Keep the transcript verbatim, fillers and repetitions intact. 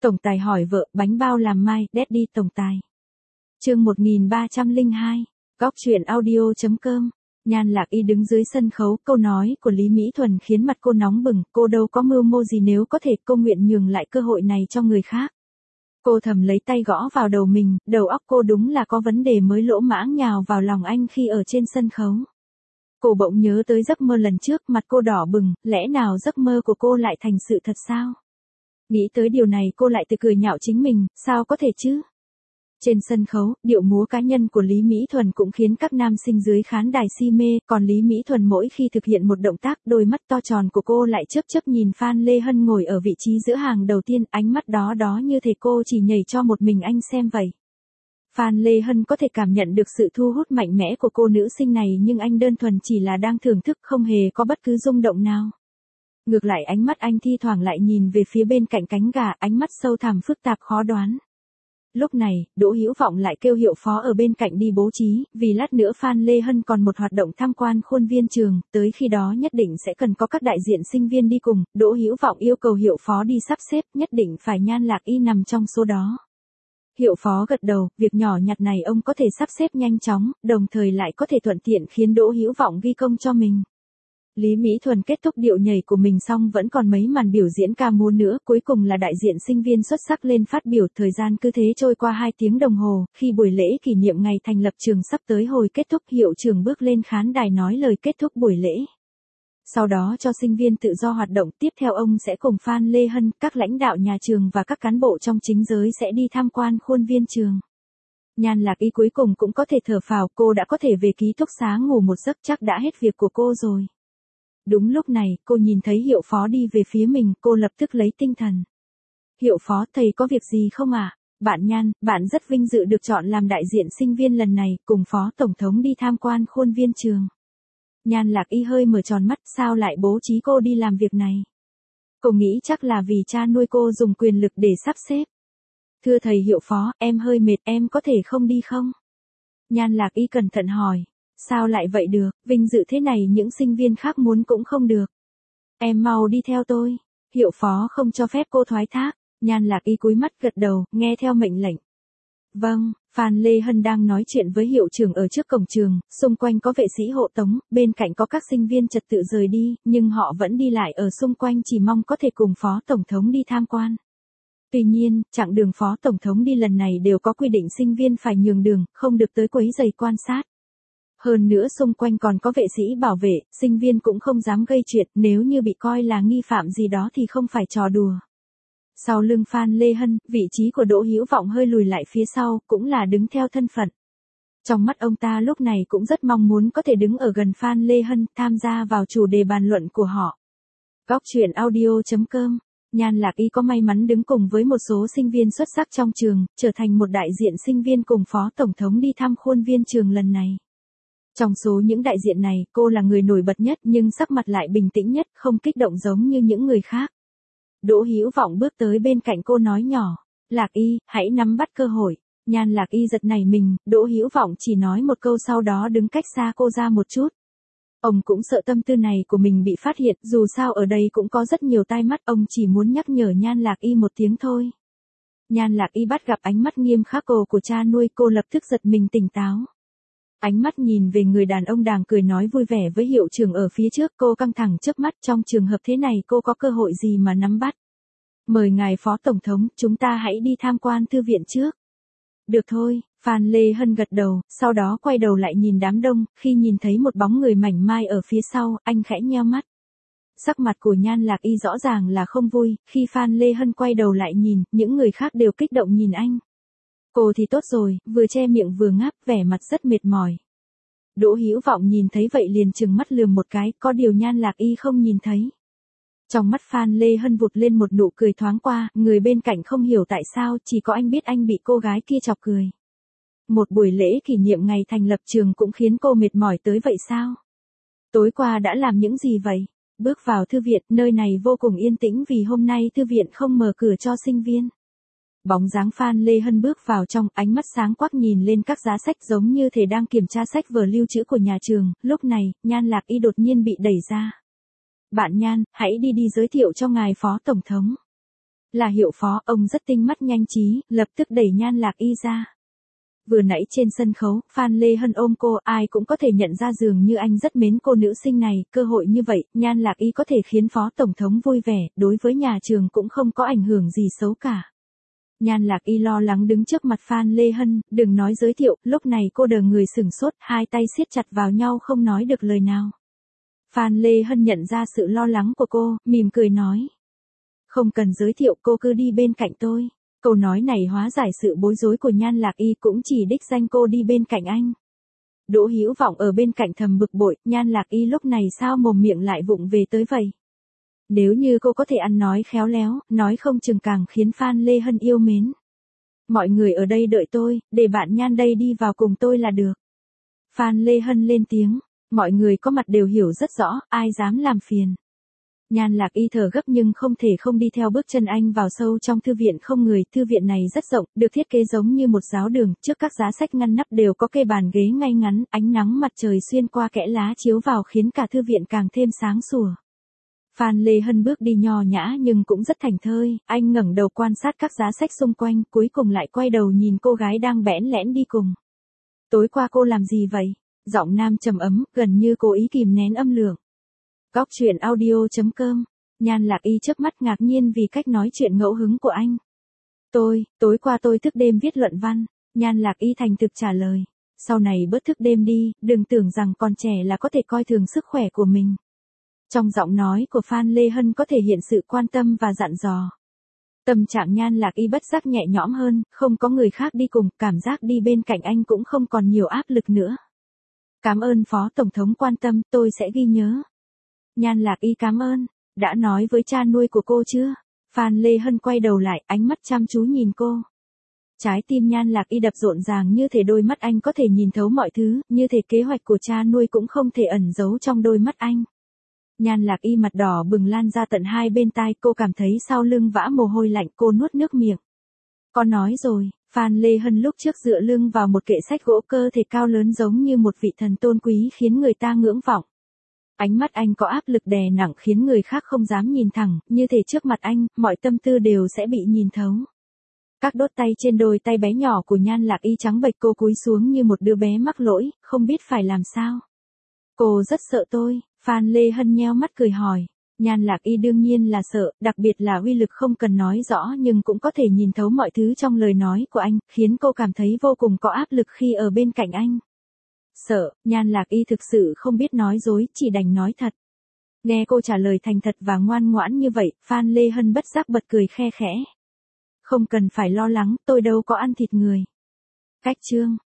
Tổng tài hỏi vợ, bánh bao làm mai, Daddy tổng tài. Chương một nghìn ba trăm lẻ hai, Góc truyện audio chấm com. Nhan Lạc Y đứng dưới sân khấu, câu nói của Lý Mỹ Thuần khiến mặt cô nóng bừng, cô đâu có mưu mô gì, nếu có thể cô nguyện nhường lại cơ hội này cho người khác. Cô thầm lấy tay gõ vào đầu mình, đầu óc cô đúng là có vấn đề mới lỗ mãng nhào vào lòng anh khi ở trên sân khấu. Cô bỗng nhớ tới giấc mơ lần trước, mặt cô đỏ bừng, lẽ nào giấc mơ của cô lại thành sự thật sao? Nghĩ tới điều này cô lại tự cười nhạo chính mình, sao có thể chứ? Trên sân khấu, điệu múa cá nhân của Lý Mỹ Thuần cũng khiến các nam sinh dưới khán đài si mê, còn Lý Mỹ Thuần mỗi khi thực hiện một động tác, đôi mắt to tròn của cô lại chớp chớp nhìn Phan Lê Hân ngồi ở vị trí giữa hàng đầu tiên, ánh mắt đó đó như thể cô chỉ nhảy cho một mình anh xem vậy. Phan Lê Hân có thể cảm nhận được sự thu hút mạnh mẽ của cô nữ sinh này, nhưng anh đơn thuần chỉ là đang thưởng thức, không hề có bất cứ rung động nào. Ngược lại ánh mắt anh thi thoảng lại nhìn về phía bên cạnh cánh gà, ánh mắt sâu thẳm phức tạp khó đoán. Lúc này, Đỗ Hữu Vọng lại kêu Hiệu Phó ở bên cạnh đi bố trí, vì lát nữa Phan Lê Hân còn một hoạt động tham quan khuôn viên trường, tới khi đó nhất định sẽ cần có các đại diện sinh viên đi cùng, Đỗ Hữu Vọng yêu cầu Hiệu Phó đi sắp xếp, nhất định phải Nhan Lạc Y nằm trong số đó. Hiệu Phó gật đầu, việc nhỏ nhặt này ông có thể sắp xếp nhanh chóng, đồng thời lại có thể thuận tiện khiến Đỗ Hữu Vọng ghi công cho mình. Lý Mỹ Thuần kết thúc điệu nhảy của mình xong vẫn còn mấy màn biểu diễn ca múa nữa, cuối cùng là đại diện sinh viên xuất sắc lên phát biểu, thời gian cứ thế trôi qua hai tiếng đồng hồ, khi buổi lễ kỷ niệm ngày thành lập trường sắp tới hồi kết thúc, hiệu trưởng bước lên khán đài nói lời kết thúc buổi lễ. Sau đó cho sinh viên tự do hoạt động, tiếp theo ông sẽ cùng Phan Lê Hân, các lãnh đạo nhà trường và các cán bộ trong chính giới sẽ đi tham quan khuôn viên trường. Nhan Lạc Y cuối cùng cũng có thể thở phào, cô đã có thể về ký túc xá ngủ một giấc, chắc đã hết việc của cô rồi. Đúng lúc này, cô nhìn thấy Hiệu Phó đi về phía mình, cô lập tức lấy tinh thần. Hiệu Phó, thầy có việc gì không ạ? À? Bạn Nhan, bạn rất vinh dự được chọn làm đại diện sinh viên lần này, cùng Phó Tổng thống đi tham quan khuôn viên trường. Nhan Lạc Y hơi mở tròn mắt, sao lại bố trí cô đi làm việc này? Cô nghĩ chắc là vì cha nuôi cô dùng quyền lực để sắp xếp. Thưa thầy Hiệu Phó, em hơi mệt, em có thể không đi không? Nhan Lạc Y cẩn thận hỏi. Sao lại vậy được, vinh dự thế này những sinh viên khác muốn cũng không được. Em mau đi theo tôi. Hiệu Phó không cho phép cô thoái thác. Nhan Lạc Y cúi mắt gật đầu, nghe theo mệnh lệnh. Vâng, Phan Lê Hân đang nói chuyện với hiệu trưởng ở trước cổng trường, xung quanh có vệ sĩ hộ tống, bên cạnh có các sinh viên trật tự rời đi, nhưng họ vẫn đi lại ở xung quanh chỉ mong có thể cùng Phó Tổng thống đi tham quan. Tuy nhiên, chặng đường Phó Tổng thống đi lần này đều có quy định sinh viên phải nhường đường, không được tới quấy rầy quan sát. Hơn nữa xung quanh còn có vệ sĩ bảo vệ, sinh viên cũng không dám gây chuyện, nếu như bị coi là nghi phạm gì đó thì không phải trò đùa. Sau lưng Phan Lê Hân, vị trí của Đỗ Hữu Vọng hơi lùi lại phía sau, cũng là đứng theo thân phận. Trong mắt ông ta lúc này cũng rất mong muốn có thể đứng ở gần Phan Lê Hân, tham gia vào chủ đề bàn luận của họ. Góc truyện audio chấm com. Nhan Lạc Y có may mắn đứng cùng với một số sinh viên xuất sắc trong trường, trở thành một đại diện sinh viên cùng Phó Tổng thống đi thăm khuôn viên trường lần này. Trong số những đại diện này, cô là người nổi bật nhất nhưng sắc mặt lại bình tĩnh nhất, không kích động giống như những người khác. Đỗ Hữu Vọng bước tới bên cạnh cô nói nhỏ, Lạc Y, hãy nắm bắt cơ hội. Nhan Lạc Y giật nảy mình, Đỗ Hữu Vọng chỉ nói một câu sau đó đứng cách xa cô ra một chút. Ông cũng sợ tâm tư này của mình bị phát hiện, dù sao ở đây cũng có rất nhiều tai mắt, ông chỉ muốn nhắc nhở Nhan Lạc Y một tiếng thôi. Nhan Lạc Y bắt gặp ánh mắt nghiêm khắc cổ của cha nuôi, cô lập tức giật mình tỉnh táo. Ánh mắt nhìn về người đàn ông đang cười nói vui vẻ với hiệu trưởng ở phía trước, cô căng thẳng chớp mắt, trong trường hợp thế này cô có cơ hội gì mà nắm bắt. Mời ngài Phó Tổng thống, chúng ta hãy đi tham quan thư viện trước. Được thôi, Phan Lê Hân gật đầu, sau đó quay đầu lại nhìn đám đông, khi nhìn thấy một bóng người mảnh mai ở phía sau, anh khẽ nheo mắt. Sắc mặt của Nhan Lạc Y rõ ràng là không vui, khi Phan Lê Hân quay đầu lại nhìn, những người khác đều kích động nhìn anh. Cô thì tốt rồi, vừa che miệng vừa ngáp, vẻ mặt rất mệt mỏi. Đỗ Hữu Vọng nhìn thấy vậy liền trừng mắt lườm một cái, có điều Nhan Lạc Y không nhìn thấy. Trong mắt Phan Lê Hân vụt lên một nụ cười thoáng qua, người bên cạnh không hiểu tại sao, chỉ có anh biết anh bị cô gái kia chọc cười. Một buổi lễ kỷ niệm ngày thành lập trường cũng khiến cô mệt mỏi tới vậy sao? Tối qua đã làm những gì vậy? Bước vào thư viện, nơi này vô cùng yên tĩnh vì hôm nay thư viện không mở cửa cho sinh viên. Bóng dáng Phan Lê Hân bước vào trong, ánh mắt sáng quắc nhìn lên các giá sách giống như thể đang kiểm tra sách vở lưu trữ của nhà trường, lúc này, Nhan Lạc Y đột nhiên bị đẩy ra. Bạn Nhan, hãy đi đi giới thiệu cho ngài Phó Tổng thống. Là Hiệu Phó, ông rất tinh mắt nhanh trí, lập tức đẩy Nhan Lạc Y ra. Vừa nãy trên sân khấu, Phan Lê Hân ôm cô, ai cũng có thể nhận ra dường như anh rất mến cô nữ sinh này, cơ hội như vậy, Nhan Lạc Y có thể khiến Phó Tổng thống vui vẻ, đối với nhà trường cũng không có ảnh hưởng gì xấu cả. Nhan Lạc Y lo lắng đứng trước mặt Phan Lê Hân, đừng nói giới thiệu, lúc này cô đờ người sửng sốt, hai tay siết chặt vào nhau không nói được lời nào. Phan Lê Hân nhận ra sự lo lắng của cô, mỉm cười nói. Không cần giới thiệu, cô cứ đi bên cạnh tôi. Câu nói này hóa giải sự bối rối của Nhan Lạc Y, cũng chỉ đích danh cô đi bên cạnh anh. Đỗ Hữu Vọng ở bên cạnh thầm bực bội, Nhan Lạc Y lúc này sao mồm miệng lại vụng về tới vậy. Nếu như cô có thể ăn nói khéo léo, nói không chừng càng khiến Phan Lê Hân yêu mến. Mọi người ở đây đợi tôi, để bạn Nhan đây đi vào cùng tôi là được. Phan Lê Hân lên tiếng, mọi người có mặt đều hiểu rất rõ, ai dám làm phiền. Nhan Lạc Y thở gấp nhưng không thể không đi theo bước chân anh vào sâu trong thư viện không người. Thư viện này rất rộng, được thiết kế giống như một giáo đường, trước các giá sách ngăn nắp đều có kê bàn ghế ngay ngắn, ánh nắng mặt trời xuyên qua kẽ lá chiếu vào khiến cả thư viện càng thêm sáng sủa. Phan Lê Hân bước đi nho nhã nhưng cũng rất thảnh thơi, anh ngẩng đầu quan sát các giá sách xung quanh, cuối cùng lại quay đầu nhìn cô gái đang bẽn lẽn đi cùng. Tối qua cô làm gì vậy? Giọng nam trầm ấm, gần như cố ý kìm nén âm lượng. Góc truyện audio chấm com. Nhan Lạc Y chớp mắt ngạc nhiên vì cách nói chuyện ngẫu hứng của anh. Tôi, tối qua tôi thức đêm viết luận văn. Nhan Lạc Y thành thực trả lời. Sau này bớt thức đêm đi, đừng tưởng rằng còn trẻ là có thể coi thường sức khỏe của mình. Trong giọng nói của Phan Lê Hân có thể hiện sự quan tâm và dặn dò. Tâm trạng Nhan Lạc Y bất giác nhẹ nhõm hơn, không có người khác đi cùng, cảm giác đi bên cạnh anh cũng không còn nhiều áp lực nữa. Cảm ơn Phó Tổng thống quan tâm, tôi sẽ ghi nhớ. Nhan Lạc Y cảm ơn, đã nói với cha nuôi của cô chưa? Phan Lê Hân quay đầu lại, ánh mắt chăm chú nhìn cô. Trái tim Nhan Lạc Y đập rộn ràng như thể đôi mắt anh có thể nhìn thấu mọi thứ, như thể kế hoạch của cha nuôi cũng không thể ẩn giấu trong đôi mắt anh. Nhan Lạc Y mặt đỏ bừng lan ra tận hai bên tai, cô cảm thấy sau lưng vã mồ hôi lạnh, cô nuốt nước miệng. Con nói rồi, Phan Lê Hân lúc trước dựa lưng vào một kệ sách gỗ cơ thể cao lớn giống như một vị thần tôn quý khiến người ta ngưỡng vọng. Ánh mắt anh có áp lực đè nặng khiến người khác không dám nhìn thẳng, như thể trước mặt anh, mọi tâm tư đều sẽ bị nhìn thấu. Các đốt tay trên đôi tay bé nhỏ của Nhan Lạc Y trắng bệch, cô cúi xuống như một đứa bé mắc lỗi, không biết phải làm sao. Cô rất sợ tôi, Phan Lê Hân nheo mắt cười hỏi. Nhan Lạc Y đương nhiên là sợ, đặc biệt là uy lực không cần nói rõ nhưng cũng có thể nhìn thấu mọi thứ trong lời nói của anh, khiến cô cảm thấy vô cùng có áp lực khi ở bên cạnh anh. Sợ, Nhan Lạc Y thực sự không biết nói dối, chỉ đành nói thật. Nghe cô trả lời thành thật và ngoan ngoãn như vậy, Phan Lê Hân bất giác bật cười khe khẽ. Không cần phải lo lắng, tôi đâu có ăn thịt người. Cách chương